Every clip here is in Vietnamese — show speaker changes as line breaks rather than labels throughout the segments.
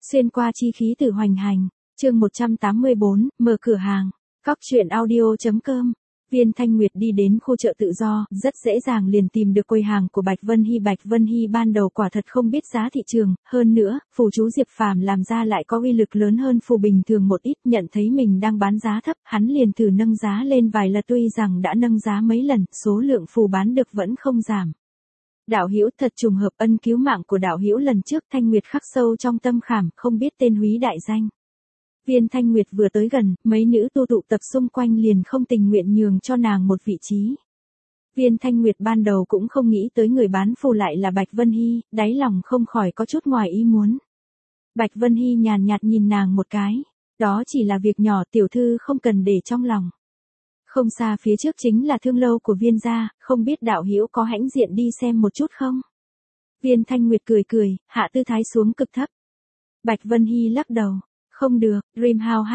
Xuyên qua chi khí từ hoành hành, chương 184, mở cửa hàng. Cóc truyện audio.com. Viên Thanh Nguyệt đi đến khu chợ tự do, rất dễ dàng liền tìm được quầy hàng của Bạch Vân Hy. Bạch Vân Hy ban đầu quả thật không biết giá thị trường, hơn nữa, phù chú Diệp Phàm làm ra lại có uy lực lớn hơn phù bình thường một ít, nhận thấy mình đang bán giá thấp, hắn liền thử nâng giá lên vài lần, tuy rằng đã nâng giá mấy lần, số lượng phù bán được vẫn không giảm. Đạo hữu thật trùng hợp, ân cứu mạng của đạo hữu lần trước. Thanh Nguyệt khắc sâu trong tâm khảm, không biết tên húy đại danh. Viên Thanh Nguyệt vừa tới gần, mấy nữ tu tụ tập xung quanh liền không tình nguyện nhường cho nàng một vị trí. Viên Thanh Nguyệt ban đầu cũng không nghĩ tới người bán phù lại là Bạch Vân Hy, đáy lòng không khỏi có chút ngoài ý muốn. Bạch Vân Hy nhàn nhạt nhìn nàng một cái, đó chỉ là việc nhỏ, tiểu thư không cần để trong lòng. Không xa phía trước chính là thương lâu của Viên gia, không biết đạo hữu có hãnh diện đi xem một chút không? Viên Thanh Nguyệt cười cười, hạ tư thái xuống cực thấp. Bạch Vân Hy lắc đầu, không được, Dream House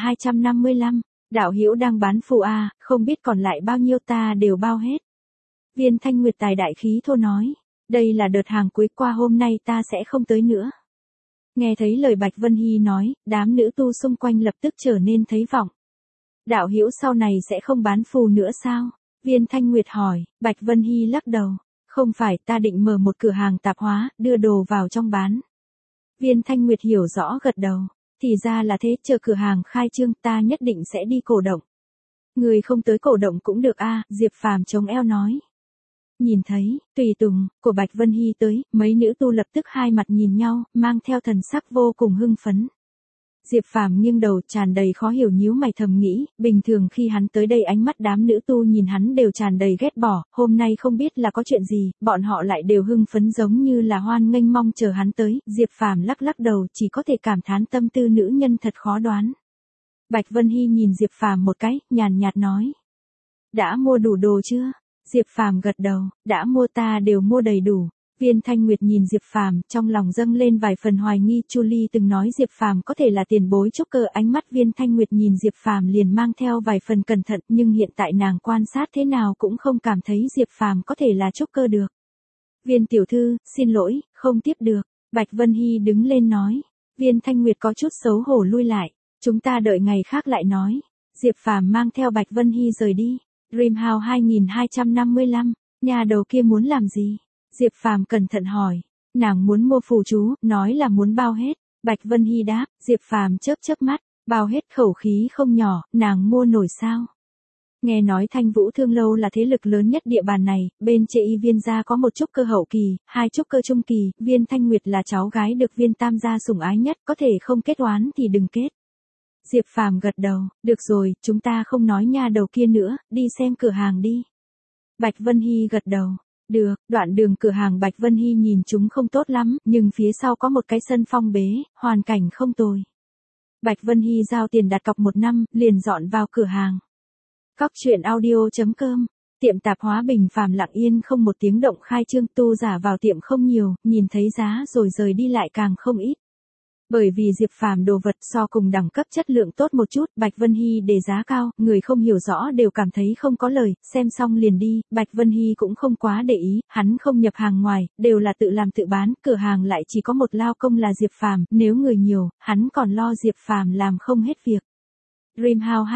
2255, đạo hữu đang bán phù a, không biết còn lại bao nhiêu ta đều bao hết. Viên Thanh Nguyệt tài đại khí thô nói, đây là đợt hàng cuối, qua hôm nay ta sẽ không tới nữa. Nghe thấy lời Bạch Vân Hy nói, đám nữ tu xung quanh lập tức trở nên thấy vọng. Đạo hữu sau này sẽ không bán phù nữa sao? Viên Thanh Nguyệt hỏi. Bạch Vân Hy lắc đầu, không phải, ta định mở một cửa hàng tạp hóa, đưa đồ vào trong bán. Viên Thanh Nguyệt hiểu rõ gật đầu, thì ra là thế, chờ cửa hàng khai trương ta nhất định sẽ đi cổ động. Người không tới cổ động cũng được a, Diệp Phàm chống eo nói. Nhìn thấy, tùy tùng, của Bạch Vân Hy tới, mấy nữ tu lập tức hai mặt nhìn nhau, mang theo thần sắc vô cùng hưng phấn. Diệp Phàm nghiêng đầu, tràn đầy khó hiểu, nhíu mày thầm nghĩ, bình thường khi hắn tới đây ánh mắt đám nữ tu nhìn hắn đều tràn đầy ghét bỏ, hôm nay không biết là có chuyện gì, bọn họ lại đều hưng phấn giống như là hoan nghênh mong chờ hắn tới. Diệp Phàm lắc lắc đầu, chỉ có thể cảm thán tâm tư nữ nhân thật khó đoán. Bạch Vân Hy nhìn Diệp Phàm một cái, nhàn nhạt nói. Đã mua đủ đồ chưa? Diệp Phàm gật đầu, đã mua, ta đều mua đầy đủ. Viên Thanh Nguyệt nhìn Diệp Phàm, trong lòng dâng lên vài phần hoài nghi. Chu Ly từng nói Diệp Phàm có thể là tiền bối trúc cơ, ánh mắt Viên Thanh Nguyệt nhìn Diệp Phàm liền mang theo vài phần cẩn thận, nhưng hiện tại nàng quan sát thế nào cũng không cảm thấy Diệp Phàm có thể là trúc cơ được. Viên tiểu thư, xin lỗi, không tiếp được. Bạch Vân Hy đứng lên nói. Viên Thanh Nguyệt có chút xấu hổ lui lại, chúng ta đợi ngày khác lại nói. Diệp Phàm mang theo Bạch Vân Hy rời đi. Dream House 2255, nhà đầu kia muốn làm gì? Diệp Phàm cẩn thận hỏi. Nàng muốn mua phù chú, nói là muốn bao hết. Bạch Vân Hy đáp. Diệp Phàm chớp chớp mắt, bao hết khẩu khí không nhỏ, nàng mua nổi sao? Nghe nói Thanh Vũ Thương Lâu là thế lực lớn nhất địa bàn này, bên Trệ Y Viên gia có một trúc cơ hậu kỳ, hai trúc cơ trung kỳ, Viên Thanh Nguyệt là cháu gái được Viên Tam gia sủng ái nhất, có thể không kết oán thì đừng kết. Diệp Phàm gật đầu, được rồi, chúng ta không nói nha đầu kia nữa, đi xem cửa hàng đi. Bạch Vân Hy gật đầu. Được, đoạn đường cửa hàng Bạch Vân Hy nhìn chúng không tốt lắm, nhưng phía sau có một cái sân phong bế, hoàn cảnh không tồi. Bạch Vân Hy giao tiền đặt cọc 1 năm, liền dọn vào cửa hàng. Cóc truyện audio.com. Tiệm tạp hóa Bình Phàm lặng yên không một tiếng động khai trương, tu giả vào tiệm không nhiều, nhìn thấy giá rồi rời đi lại càng không ít. Bởi vì Diệp Phàm đồ vật so cùng đẳng cấp chất lượng tốt một chút, Bạch Vân Hy để giá cao, người không hiểu rõ đều cảm thấy không có lời, xem xong liền đi. Bạch Vân Hy cũng không quá để ý, hắn không nhập hàng ngoài, đều là tự làm tự bán, cửa hàng lại chỉ có một lao công là Diệp Phàm, nếu người nhiều, hắn còn lo Diệp Phàm làm không hết việc. Dream House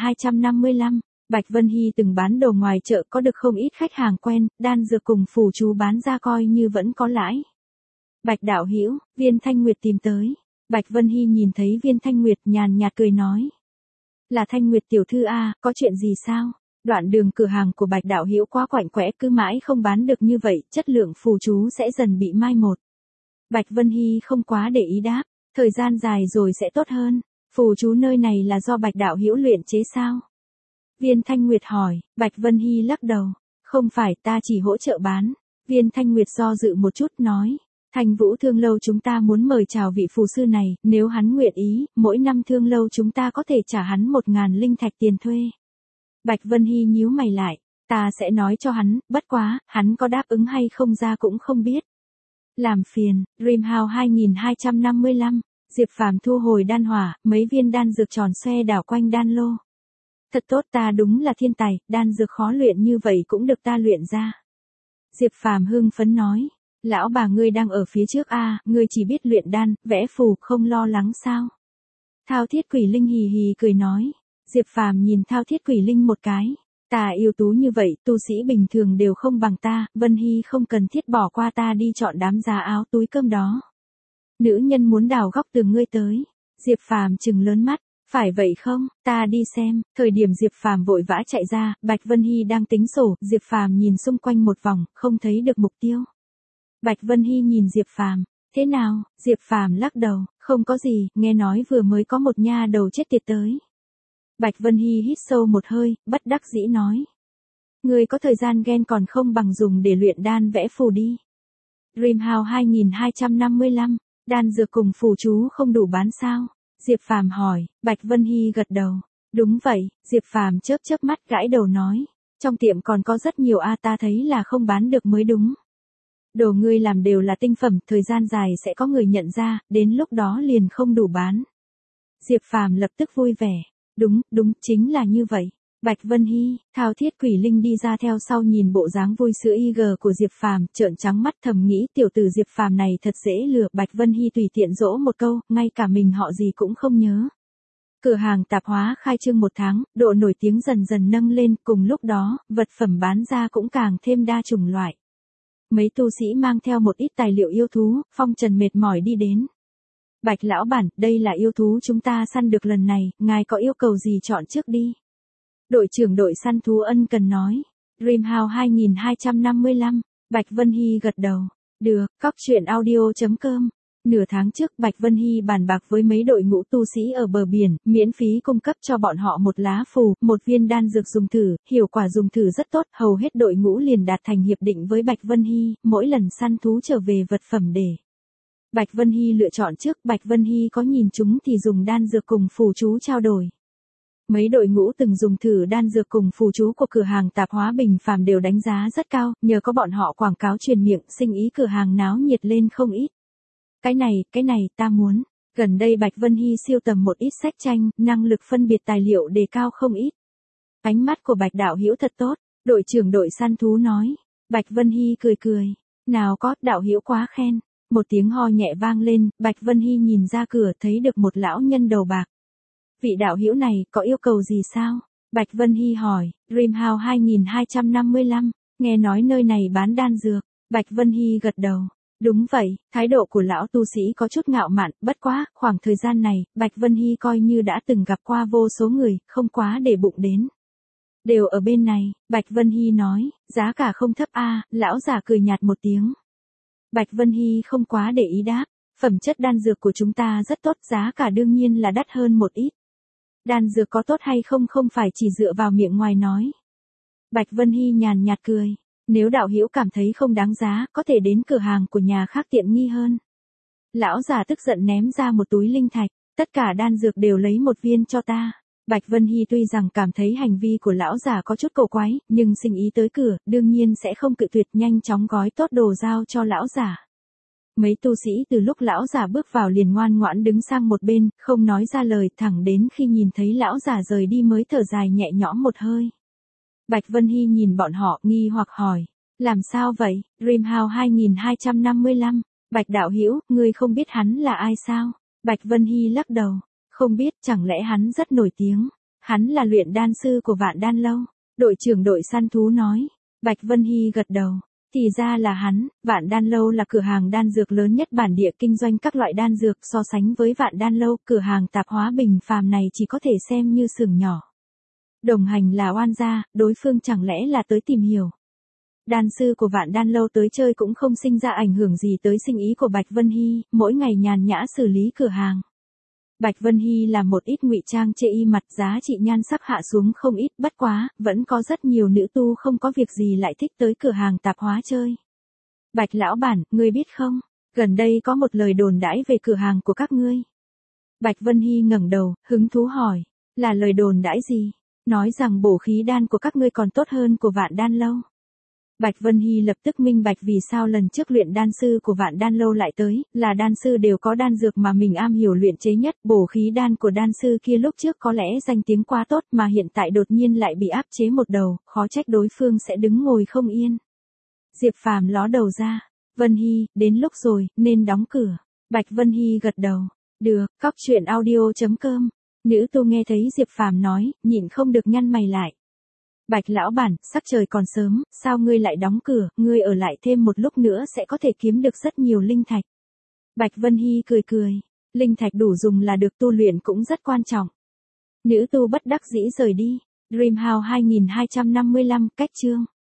2255, Bạch Vân Hy từng bán đồ ngoài chợ, có được không ít khách hàng quen, đan dược cùng phù chú bán ra coi như vẫn có lãi. Bạch đạo hữu, Viên Thanh Nguyệt tìm tới. Bạch Vân Hy nhìn thấy Viên Thanh Nguyệt nhàn nhạt cười nói. Là Thanh Nguyệt tiểu thư a, có chuyện gì sao? Đoạn đường cửa hàng của Bạch đạo hữu quá quạnh quẽ, cứ mãi không bán được như vậy, chất lượng phù chú sẽ dần bị mai một. Bạch Vân Hy không quá để ý đáp, thời gian dài rồi sẽ tốt hơn. Phù chú nơi này là do Bạch đạo hữu luyện chế sao? Viên Thanh Nguyệt hỏi. Bạch Vân Hy lắc đầu, không phải, ta chỉ hỗ trợ bán. Viên Thanh Nguyệt do dự một chút nói. Thanh Vũ Thương Lâu chúng ta muốn mời chào vị phù sư này, nếu hắn nguyện ý, mỗi năm Thương Lâu chúng ta có thể trả hắn 1000 linh thạch tiền thuê. Bạch Vân Hy nhíu mày lại, ta sẽ nói cho hắn, bất quá, hắn có đáp ứng hay không ra cũng không biết. Làm phiền. Dream House 2255, Diệp Phàm thu hồi đan hỏa, mấy viên đan dược tròn xoe đảo quanh đan lô. Thật tốt, ta đúng là thiên tài, đan dược khó luyện như vậy cũng được ta luyện ra. Diệp Phàm hưng phấn nói. Lão bà ngươi đang ở phía trước a, ngươi chỉ biết luyện đan, vẽ phù, không lo lắng sao? Thao Thiết Quỷ Linh hì hì cười nói. Diệp Phàm nhìn Thao Thiết Quỷ Linh một cái. Ta yêu tú như vậy, tu sĩ bình thường đều không bằng ta, Vân Hy không cần thiết bỏ qua ta đi chọn đám giá áo túi cơm đó. Nữ nhân muốn đào góc tường ngươi tới. Diệp Phàm trừng lớn mắt. Phải vậy không, ta đi xem. Thời điểm Diệp Phàm vội vã chạy ra, Bạch Vân Hy đang tính sổ, Diệp Phàm nhìn xung quanh một vòng, không thấy được mục tiêu. Bạch Vân Hy nhìn Diệp Phàm, thế nào? Diệp Phàm lắc đầu, không có gì, nghe nói vừa mới có một nha đầu chết tiệt tới. Bạch Vân Hy hít sâu một hơi, bất đắc dĩ nói. Người có thời gian ghen còn không bằng dùng để luyện đan vẽ phù đi. Dreamhouse 2255, đan dược cùng phù chú không đủ bán sao? Diệp Phàm hỏi, Bạch Vân Hy gật đầu. Đúng vậy, Diệp Phàm chớp chớp mắt gãi đầu nói. Trong tiệm còn có rất nhiều ta thấy là không bán được mới đúng. Đồ ngươi làm đều là tinh phẩm, thời gian dài sẽ có người nhận ra, đến lúc đó liền không đủ bán. Diệp Phàm lập tức vui vẻ. Đúng, chính là như vậy. Bạch Vân Hy, Thao Thiết Quỷ Linh đi ra theo sau nhìn bộ dáng vui sữa IG của Diệp Phàm, trợn trắng mắt thầm nghĩ tiểu tử Diệp Phàm này thật dễ lừa. Bạch Vân Hy tùy tiện dỗ một câu, ngay cả mình họ gì cũng không nhớ. Cửa hàng tạp hóa khai trương 1 tháng, độ nổi tiếng dần dần nâng lên, cùng lúc đó, vật phẩm bán ra cũng càng thêm đa chủng loại. Mấy tu sĩ mang theo một ít tài liệu yêu thú, phong trần mệt mỏi đi đến. Bạch lão bản, đây là yêu thú chúng ta săn được lần này, ngài có yêu cầu gì chọn trước đi. Đội trưởng đội săn thú ân cần nói. Dreamhouse 2255, Bạch Vân Hy gật đầu. Được, coctruyện.audio.com. Nửa tháng trước Bạch Vân Hy bàn bạc với mấy đội ngũ tu sĩ ở bờ biển, miễn phí cung cấp cho bọn họ một lá phù, một viên đan dược dùng thử, hiệu quả dùng thử rất tốt, hầu hết đội ngũ liền đạt thành hiệp định với Bạch Vân Hy, mỗi lần săn thú trở về vật phẩm để. Bạch Vân Hy lựa chọn trước, Bạch Vân Hy có nhìn chúng thì dùng đan dược cùng phù chú trao đổi. Mấy đội ngũ từng dùng thử đan dược cùng phù chú của cửa hàng tạp hóa Bình Phàm đều đánh giá rất cao, nhờ có bọn họ quảng cáo truyền miệng, sinh ý cửa hàng náo nhiệt lên không ít. Cái này, ta muốn. Gần đây Bạch Vân Hy siêu tầm một ít sách tranh, năng lực phân biệt tài liệu đề cao không ít. Ánh mắt của Bạch đạo hữu thật tốt, đội trưởng đội săn thú nói. Bạch Vân Hy cười. Nào có, đạo hữu quá khen. Một tiếng ho nhẹ vang lên, Bạch Vân Hy nhìn ra cửa thấy được một lão nhân đầu bạc. Vị đạo hữu này, có yêu cầu gì sao? Bạch Vân Hy hỏi. Dreamhouse 2255, nghe nói nơi này bán đan dược. Bạch Vân Hy gật đầu. Đúng vậy, thái độ của lão tu sĩ có chút ngạo mạn, bất quá, khoảng thời gian này, Bạch Vân Hy coi như đã từng gặp qua vô số người, không quá để bụng đến. Đều ở bên này, Bạch Vân Hy nói, giá cả không thấp lão giả cười nhạt một tiếng. Bạch Vân Hy không quá để ý đáp, phẩm chất đan dược của chúng ta rất tốt, giá cả đương nhiên là đắt hơn một ít. Đan dược có tốt hay không không phải chỉ dựa vào miệng ngoài nói. Bạch Vân Hy nhàn nhạt cười. Nếu đạo hữu cảm thấy không đáng giá, có thể đến cửa hàng của nhà khác tiện nghi hơn. Lão già tức giận ném ra một túi linh thạch, tất cả đan dược đều lấy một viên cho ta. Bạch Vân Hy tuy rằng cảm thấy hành vi của lão già có chút cổ quái, nhưng sinh ý tới cửa, đương nhiên sẽ không cự tuyệt, nhanh chóng gói tốt đồ giao cho lão già. Mấy tu sĩ từ lúc lão già bước vào liền ngoan ngoãn đứng sang một bên, không nói ra lời, thẳng đến khi nhìn thấy lão già rời đi mới thở dài nhẹ nhõm một hơi. Bạch Vân Hy nhìn bọn họ nghi hoặc hỏi, làm sao vậy? Dreamhouse 2255, Bạch đạo hữu, ngươi không biết hắn là ai sao? Bạch Vân Hy lắc đầu, không biết, chẳng lẽ hắn rất nổi tiếng? Hắn là luyện đan sư của Vạn Đan Lâu. Đội trưởng đội săn thú nói. Bạch Vân Hy gật đầu. Thì ra là hắn. Vạn Đan Lâu là cửa hàng đan dược lớn nhất bản địa kinh doanh các loại đan dược, so sánh với Vạn Đan Lâu, cửa hàng tạp hóa Bình Phàm này chỉ có thể xem như xưởng nhỏ. Đồng hành là oan gia, đối phương chẳng lẽ là tới tìm hiểu. Đan sư của Vạn Đan Lâu tới chơi cũng không sinh ra ảnh hưởng gì tới sinh ý của Bạch Vân Hy, mỗi ngày nhàn nhã xử lý cửa hàng. Bạch Vân Hy làm một ít ngụy trang chê y mặt, giá trị nhan sắc hạ xuống không ít, bất quá, vẫn có rất nhiều nữ tu không có việc gì lại thích tới cửa hàng tạp hóa chơi. Bạch lão bản, ngươi biết không, gần đây có một lời đồn đãi về cửa hàng của các ngươi. Bạch Vân Hy ngẩng đầu, hứng thú hỏi, là lời đồn đãi gì? Nói rằng bổ khí đan của các ngươi còn tốt hơn của Vạn Đan Lâu. Bạch Vân Hy lập tức minh bạch vì sao lần trước luyện đan sư của Vạn Đan Lâu lại tới, là đan sư đều có đan dược mà mình am hiểu luyện chế nhất, bổ khí đan của đan sư kia lúc trước có lẽ danh tiếng quá tốt mà hiện tại đột nhiên lại bị áp chế một đầu, khó trách đối phương sẽ đứng ngồi không yên. Diệp Phàm ló đầu ra, Vân Hy, đến lúc rồi, nên đóng cửa. Bạch Vân Hy gật đầu. Được, cóc truyện audio.com. Nữ tu nghe thấy Diệp Phàm nói, nhịn không được nhăn mày lại. Bạch lão bản, sắc trời còn sớm, sao ngươi lại đóng cửa, ngươi ở lại thêm một lúc nữa sẽ có thể kiếm được rất nhiều linh thạch. Bạch Vân Hy cười cười, linh thạch đủ dùng là được, tu luyện cũng rất quan trọng. Nữ tu bất đắc dĩ rời đi. Dream House 2255, cách chương.